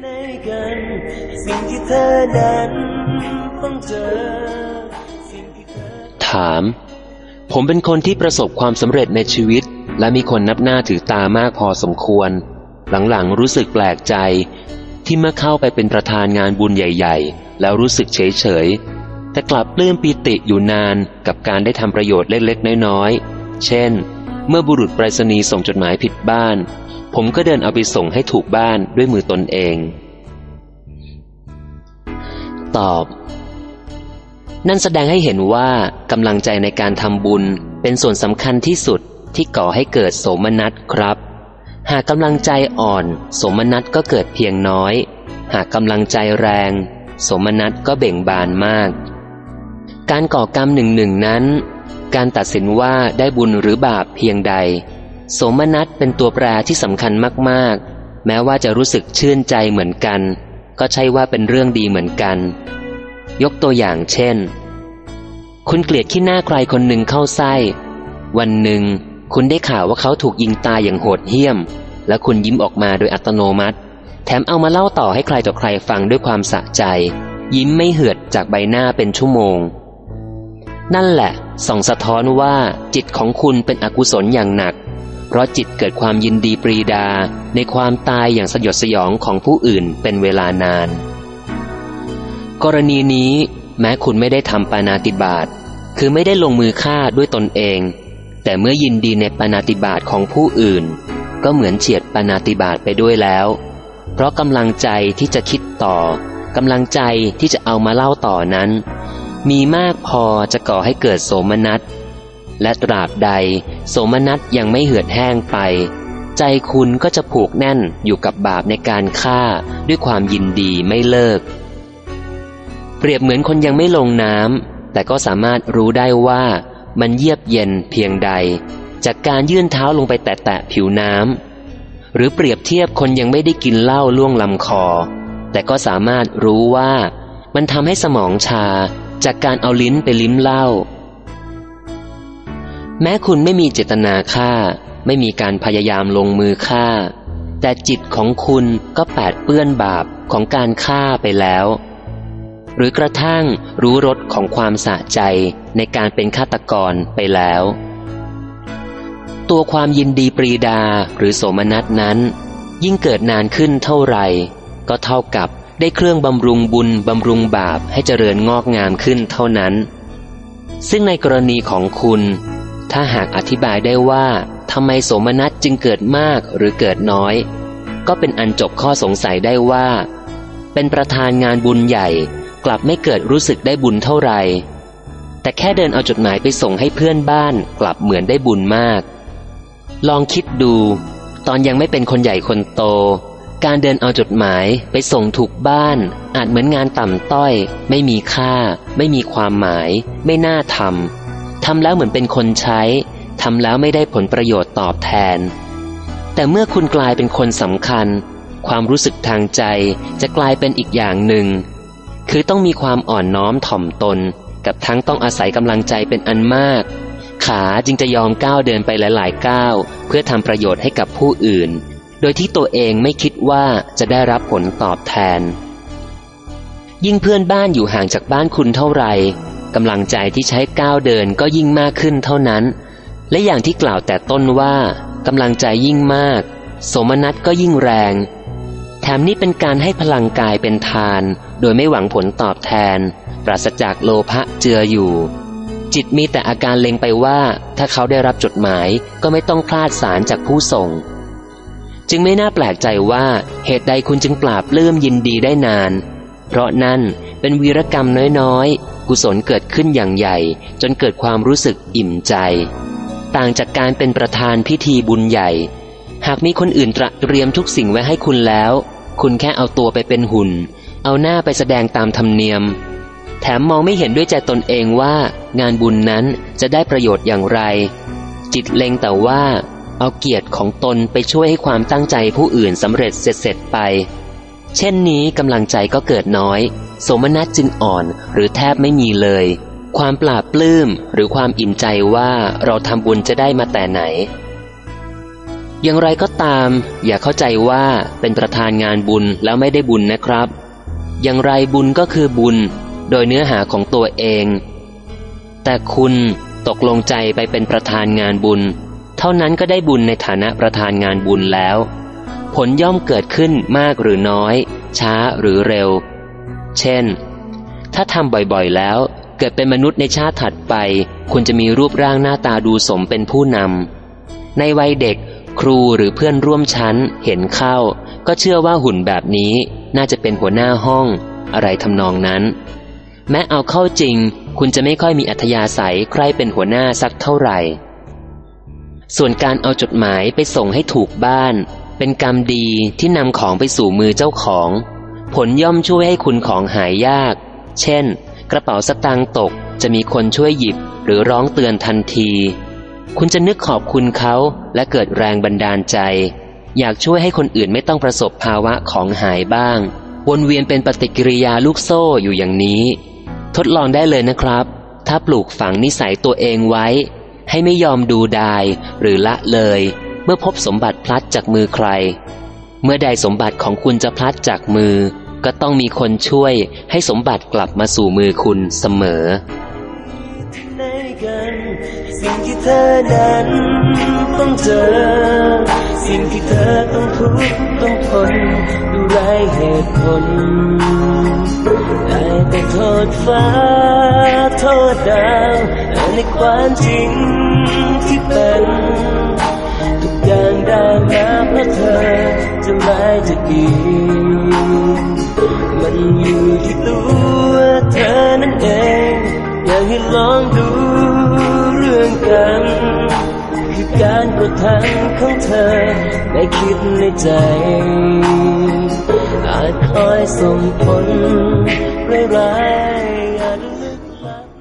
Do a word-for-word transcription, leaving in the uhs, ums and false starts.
สิ่งที่เธอนั้นต้องเจอถามผมเป็นคนที่ประสบความสำเร็จในชีวิตและมีคนนับหน้าถือตามากพอสมควรหลังๆรู้สึกแปลกใจที่เมื่อเข้าไปเป็นประธานงานบุญใหญ่ๆแล้วรู้สึกเฉยๆแต่กลับปลื้มปีติอยู่นานกับการได้ทำประโยชน์เล็กๆน้อยๆเช่นเมื่อบุรุษไปรษณีย์ส่งจดหมายผิดบ้านผมก็เดินเอาไปส่งให้ถูกบ้านด้วยมือตนเองตอบนั่นแสดงให้เห็นว่ากำลังใจในการทำบุญเป็นส่วนสำคัญที่สุดที่ก่อให้เกิดโสมนัสครับหากกำลังใจอ่อนโสมนัสก็เกิดเพียงน้อยหากกำลังใจแรงโสมนัสก็เบ่งบานมากการก่อกรรมหนึ่งหนึ่งนั้นการตัดสินว่าได้บุญหรือบาปเพียงใดโสมนัสเป็นตัวแปรที่สำคัญมากๆแม้ว่าจะรู้สึกชื่นใจเหมือนกันก็ใช่ว่าเป็นเรื่องดีเหมือนกันยกตัวอย่างเช่นคุณเกลียดขี้หน้าใครคนหนึ่งเข้าไส้วันหนึ่งคุณได้ข่าวว่าเขาถูกยิงตายอย่างโหดเหี้ยมและคุณยิ้มออกมาโดยอัตโนมัติแถมเอามาเล่าต่อให้ใครต่อใครฟังด้วยความสะใจยิ้มไม่เหือดจากใบหน้าเป็นชั่วโมงนั่นแหละส่องสะท้อนว่าจิตของคุณเป็นอกุศลอย่างหนักเพราะจิตเกิดความยินดีปรีดาในความตายอย่างสยดสยองของผู้อื่นเป็นเวลานานกรณีนี้แม้คุณไม่ได้ทำปาณาติบาตคือไม่ได้ลงมือฆ่าด้วยตนเองแต่เมื่อยินดีในปาณาติบาตของผู้อื่นก็เหมือนเฉียดปาณาติบาตไปด้วยแล้วเพราะกำลังใจที่จะคิดต่อกำลังใจที่จะเอามาเล่าต่อนั้นมีมากพอจะก่อให้เกิดโสมนัสและตราบใดโสมนัสยังไม่เหือดแห้งไปใจคุณก็จะผูกแน่นอยู่กับบาปในการฆ่าด้วยความยินดีไม่เลิกเปรียบเหมือนคนยังไม่ลงน้ำแต่ก็สามารถรู้ได้ว่ามันเยือกเย็นเพียงใดจากการยื่นเท้าลงไปแตะๆผิวน้ำหรือเปรียบเทียบคนยังไม่ได้กินเหล้าล่วงลำคอแต่ก็สามารถรู้ว่ามันทำให้สมองชาจากการเอาลิ้นไปลิ้มเหล้าแม้คุณไม่มีเจตนาฆ่าไม่มีการพยายามลงมือฆ่าแต่จิตของคุณก็แปดเปื้อนบาปของการฆ่าไปแล้วหรือกระทั่งรู้รสของความสะใจในการเป็นฆาตกรไปแล้วตัวความยินดีปรีดาหรือโสมนัสนั้นยิ่งเกิดนานขึ้นเท่าไหร่ก็เท่ากับได้เครื่องบำรุงบุญบำรุงบาปให้เจริญงอกงามขึ้นเท่านั้นซึ่งในกรณีของคุณถ้าหากอธิบายได้ว่าทำไมโสมนัสจึงเกิดมากหรือเกิดน้อยก็เป็นอันจบข้อสงสัยได้ว่าเป็นประธานงานบุญใหญ่กลับไม่เกิดรู้สึกได้บุญเท่าไหร่แต่แค่เดินเอาจดหมายไปส่งให้เพื่อนบ้านกลับเหมือนได้บุญมากลองคิดดูตอนยังไม่เป็นคนใหญ่คนโตการเดินเอาจดหมายไปส่งถูกบ้านอาจเหมือนงานต่ำต้อยไม่มีค่าไม่มีความหมายไม่น่าทำทำแล้วเหมือนเป็นคนใช้ทำแล้วไม่ได้ผลประโยชน์ตอบแทนแต่เมื่อคุณกลายเป็นคนสำคัญความรู้สึกทางใจจะกลายเป็นอีกอย่างหนึ่งคือต้องมีความอ่อนน้อมถ่อมตนกับทั้งต้องอาศัยกำลังใจเป็นอันมากขาจึงจะยอมก้าวเดินไปหลายๆก้าวเพื่อทำประโยชน์ให้กับผู้อื่นโดยที่ตัวเองไม่คิดว่าจะได้รับผลตอบแทนยิ่งเพื่อนบ้านอยู่ห่างจากบ้านคุณเท่าไหร่กำลังใจที่ใช้ก้าวเดินก็ยิ่งมากขึ้นเท่านั้นและอย่างที่กล่าวแต่ต้นว่ากำลังใจยิ่งมากโสมนัสก็ยิ่งแรงแถมนี้เป็นการให้พลังกายเป็นทานโดยไม่หวังผลตอบแทนปราศจากโลภะเจืออยู่จิตมีแต่อาการเล็งไปว่าถ้าเขาได้รับจดหมายก็ไม่ต้องพลาดสารจากผู้ส่งจึงไม่น่าแปลกใจว่าเหตุใดคุณจึงปราบปลื้มยินดีได้นานเพราะนั่นเป็นวีรกรรมน้อยๆกุศลเกิดขึ้นอย่างใหญ่จนเกิดความรู้สึกอิ่มใจต่างจากการเป็นประธานพิธีบุญใหญ่หากมีคนอื่นตระเตรียมทุกสิ่งไว้ให้คุณแล้วคุณแค่เอาตัวไปเป็นหุ่นเอาหน้าไปแสดงตามธรรมเนียมแถมมองไม่เห็นด้วยใจตนเองว่างานบุญนั้นจะได้ประโยชน์อย่างไรจิตเล็งแต่ว่าเอาเกียรติของตนไปช่วยให้ความตั้งใจผู้อื่นสำเร็จเสร็จๆไปเช่นนี้กำลังใจก็เกิดน้อยโสมนัสจึงอ่อนหรือแทบไม่มีเลยความปลาบปลื้มหรือความอิ่มใจว่าเราทำบุญจะได้มาแต่ไหนอย่างไรก็ตามอย่าเข้าใจว่าเป็นประธานงานบุญแล้วไม่ได้บุญนะครับอย่างไรบุญก็คือบุญโดยเนื้อหาของตัวเองแต่คุณตกลงใจไปเป็นประธานงานบุญเท่านั้นก็ได้บุญในฐานะประธานงานบุญแล้วผลย่อมเกิดขึ้นมากหรือน้อยช้าหรือเร็วเช่นถ้าทำบ่อยๆแล้วเกิดเป็นมนุษย์ในชาติถัดไปคุณจะมีรูปร่างหน้าตาดูสมเป็นผู้นำในวัยเด็กครูหรือเพื่อนร่วมชั้นเห็นเข้าก็เชื่อว่าหุ่นแบบนี้น่าจะเป็นหัวหน้าห้องอะไรทำนองนั้นแม้เอาเข้าจริงคุณจะไม่ค่อยมีอัธยาศัยใครเป็นหัวหน้าสักเท่าไหร่ส่วนการเอาจดหมายไปส่งให้ถูกบ้านเป็นกรรมดีที่นำของไปสู่มือเจ้าของผลย่อมช่วยให้คุณของหายยากเช่นกระเป๋าสตางค์ตกจะมีคนช่วยหยิบหรือร้องเตือนทันทีคุณจะนึกขอบคุณเขาและเกิดแรงบันดาลใจอยากช่วยให้คนอื่นไม่ต้องประสบภาวะของหายบ้างวนเวียนเป็นปฏิกิริยาลูกโซ่อยู่อย่างนี้ทดลองได้เลยนะครับถ้าปลูกฝังนิสัยตัวเองไว้ให้ไม่ยอมดูดายหรือละเลยเมื่อพบสมบัติพลัดจากมือใครเมื่อใดสมบัติของคุณจะพลัดจากมือก็ต้องมีคนช่วยให้สมบัติกลับมาสู่มือคุณเสมอสิ่งที่เธอนั้นต้องเจอสิ่งที่เธอต้องทุกข์ต้องทนดูไรเหตุผลได้แต่โทษฟ้าโทษดาวในความจริงที่เป็นทุกอย่างได้มาเพราะเธอจะร้ายจะดีมันอยู่ที่ตัวเธอนั่นเองอยากให้ลองดูเรื่องกันคือการกระทำของเธอได้คิดในใจอาจคอยส่งผลร้ายๆอาจลึกลับ